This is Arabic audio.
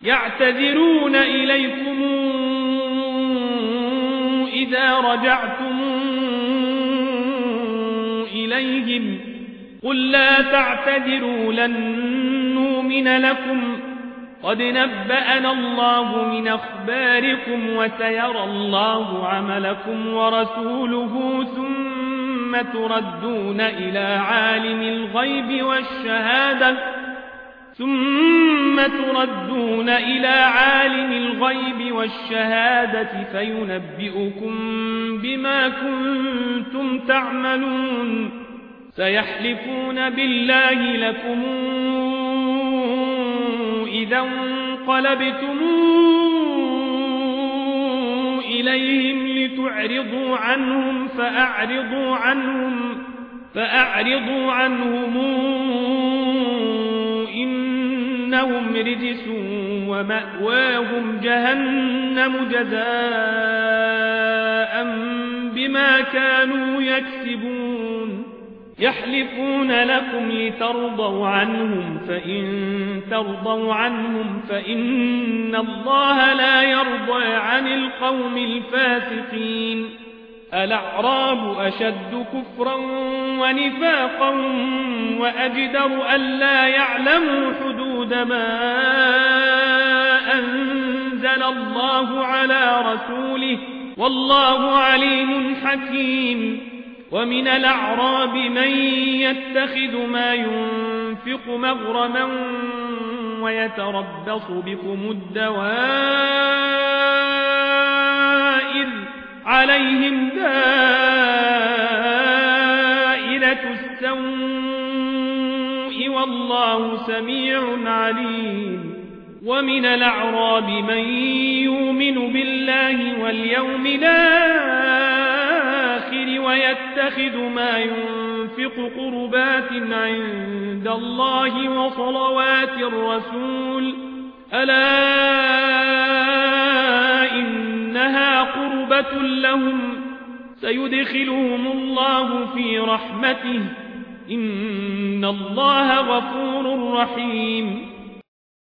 يعتذرون إليكم إذا رجعتم إليهم قل لا تعتذروا لن نؤمن لكم قد نبأنا الله من أخباركم وسيرى الله عملكم ورسوله ثم تردون إلى عالم الغيب والشهادة فينبئكم بما كنتم تعملون سيحلفون بالله لكم إذا انقلبتم إليهم لتعرضوا عنهم فأعرضوا عنهم إنهم رجس ومأواهم جهنم جزاء بما كانوا يكسبون يحلفون لكم لترضوا عنهم فإن ترضوا عنهم فإن الله لا يرضى عن القوم الفاسقين الأعراب أشد كفرا ونفاقا وأجدر ألا يعلموا حدود ما أنزل الله على رسوله والله عليم حكيم ومن الأعراب من يتخذ ما ينفق مغرما ويتربص بكم الدوائر عليهم دائرة السوء والله سميع عليم ومن الأعراب من يؤمن بالله واليوم الآخر ويتخذ ما ينفق قربات عند الله وصلوات الرسول ألا إنها قربة لهم سيدخلهم الله في رحمته إن الله غفور رحيم